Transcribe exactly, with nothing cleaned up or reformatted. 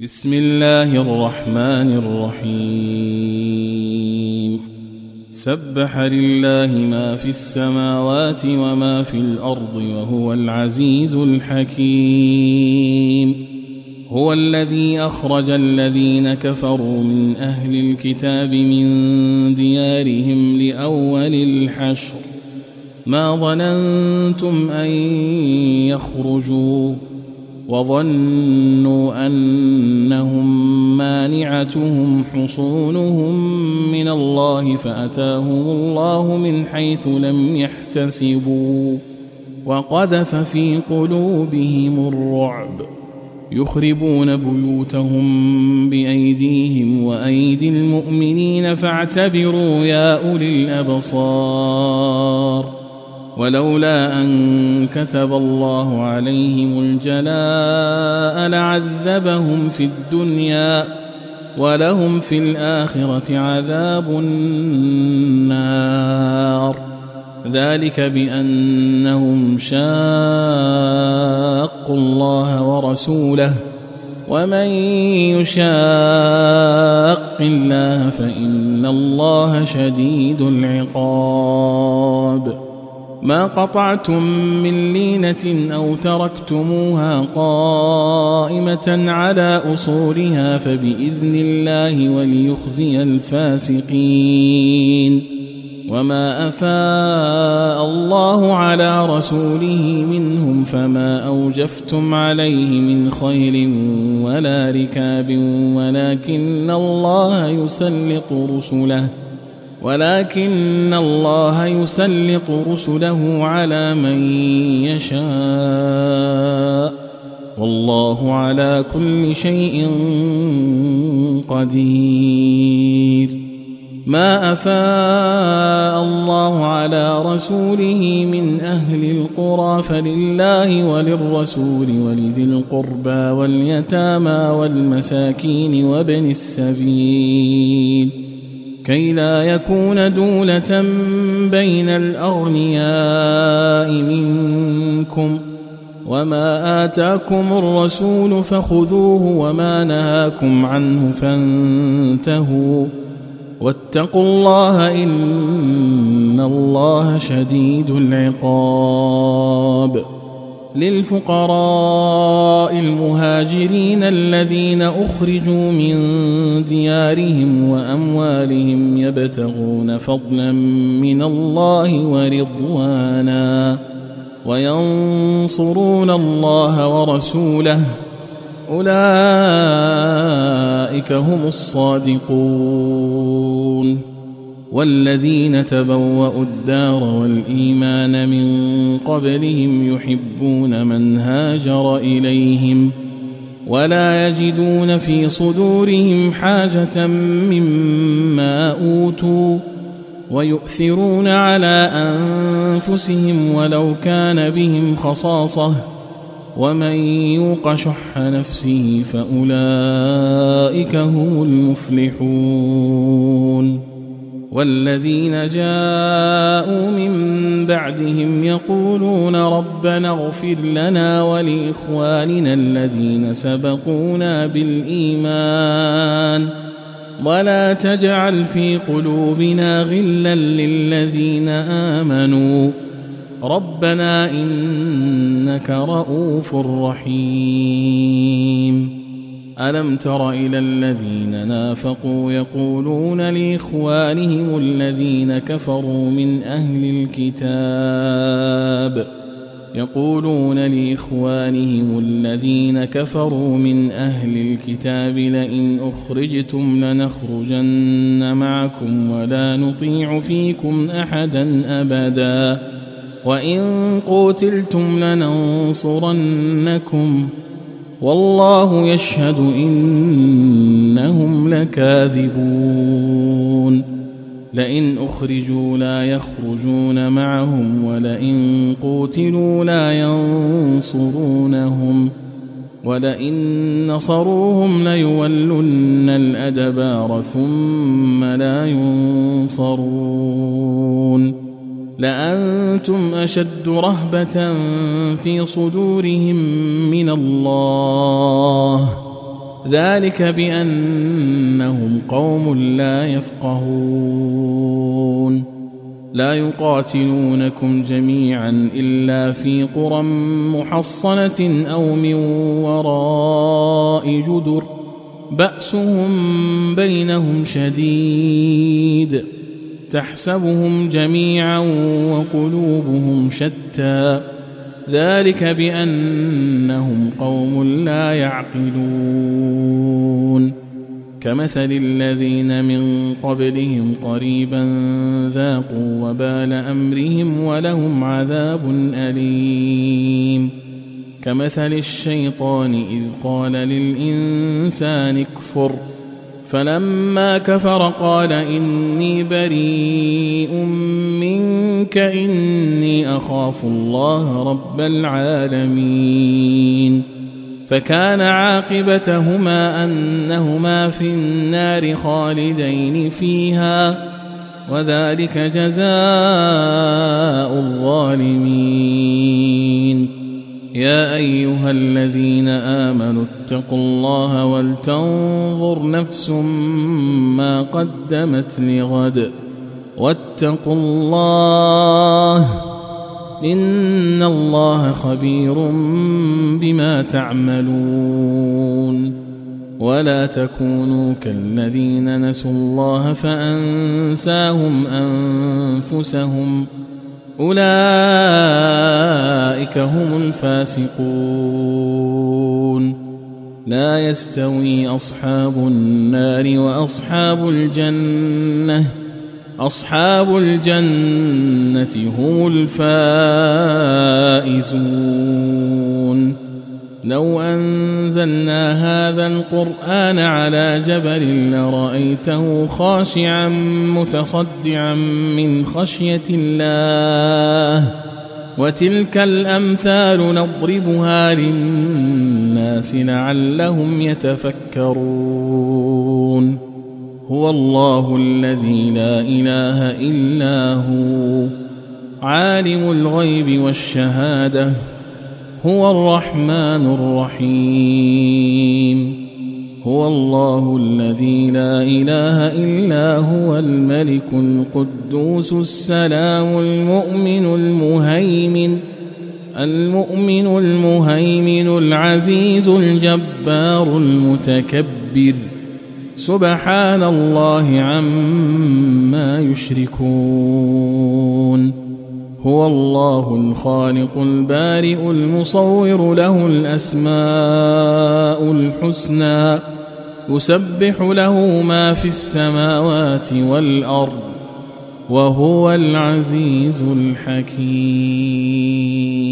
بسم الله الرحمن الرحيم سبح لله ما في السماوات وما في الأرض وهو العزيز الحكيم هو الذي أخرج الذين كفروا من أهل الكتاب من ديارهم لأول الحشر ما ظننتم أن يخرجوا وظنوا أنهم مانعتهم حصونهم من الله فأتاهم الله من حيث لم يحتسبوا وقذف في قلوبهم الرعب يخربون بيوتهم بأيديهم وأيدي المؤمنين فاعتبروا يا أولي الأبصار ولولا أن كتب الله عليهم الجلاء لعذبهم في الدنيا ولهم في الآخرة عذاب النار ذلك بأنهم شاقوا الله ورسوله ومن يشاق الله فإن الله شديد العقاب ما قطعتم من لينة أو تركتموها قائمة على أصولها فبإذن الله وليخزي الفاسقين وما أفاء الله على رسوله منهم فما أوجفتم عليه من خيل ولا ركاب ولكن الله يسلط رسله ولكن الله يسلط رسله على من يشاء والله على كل شيء قدير ما أفاء الله على رسوله من أهل القرى فلله وللرسول ولذي القربى واليتامى والمساكين وابن السبيل كي لا يكون دولة بين الأغنياء منكم وما آتاكم الرسول فخذوه وما نهاكم عنه فانتهوا واتقوا الله إن الله شديد العقاب للفقراء المهاجرين الذين أخرجوا من ديارهم وأموالهم يبتغون فضلا من الله ورضوانا وينصرون الله ورسوله أولئك هم الصادقون والذين تبوأوا الدار والإيمان من قبلهم يحبون من هاجر إليهم ولا يجدون في صدورهم حاجة مما أوتوا ويؤثرون على أنفسهم ولو كان بهم خصاصة ومن يوق شح نفسه فأولئك هم المفلحون والذين جاءوا من بعدهم يقولون ربنا اغفر لنا ولإخواننا الذين سبقونا بالإيمان ولا تجعل في قلوبنا غلا للذين آمنوا ربنا إنك رؤوف رحيم ألم تر إلى الذين نافقوا يقولون لإخوانهم الذين كفروا من أهل الكتاب يقولون لإخوانهم الذين كفروا من أهل الكتاب لئن أخرجتم لنخرجن معكم ولا نطيع فيكم أحدا أبدا وإن قتلتم لننصرنكم والله يشهد إنهم لكاذبون لئن أخرجوا لا يخرجون معهم ولئن قوتلوا لا ينصرونهم ولئن نصروهم ليولن الأدبار ثم لا ينصرون لأنتم أشد رهبة في صدورهم من الله ذلك بأنهم قوم لا يفقهون لا يقاتلونكم جميعا إلا في قرى محصنة أو من وراء جدر بأسهم بينهم شديد تحسبهم جميعا وقلوبهم شتى ذلك بأنهم قوم لا يعقلون كمثل الذين من قبلهم قريبا ذاقوا وبال أمرهم ولهم عذاب أليم كمثل الشيطان إذ قال للإنسان اكفر فلما كفر قال إني بريء منك إني أخاف الله رب العالمين فكان عاقبتهما أنهما في النار خالدين فيها وذلك جزاء الظالمين يا أيها الذين آمنوا اتقوا الله ولتنظر نفس ما قدمت لغد واتقوا الله إن الله خبير بما تعملون ولا تكونوا كالذين نسوا الله فأنساهم أنفسهم أولئك هم الفاسقون لا يستوي أصحاب النار وأصحاب الجنة أصحاب الجنة هم الفائزون لو أنزلنا هذا القرآن على جبل لرأيته خاشعا متصدعا من خشية الله وتلك الأمثال نضربها للناس لعلهم يتفكرون هو الله الذي لا إله إلا هو عالم الغيب والشهادة هو الرحمن الرحيم هو الله الذي لا إله إلا هو الملك القدوس السلام المؤمن المهيمن المؤمن المهيمن العزيز الجبار المتكبر سبحان الله عما يشركون هو الله الخالق البارئ المصور له الأسماء الحسنى يسبح له ما في السماوات والأرض وهو العزيز الحكيم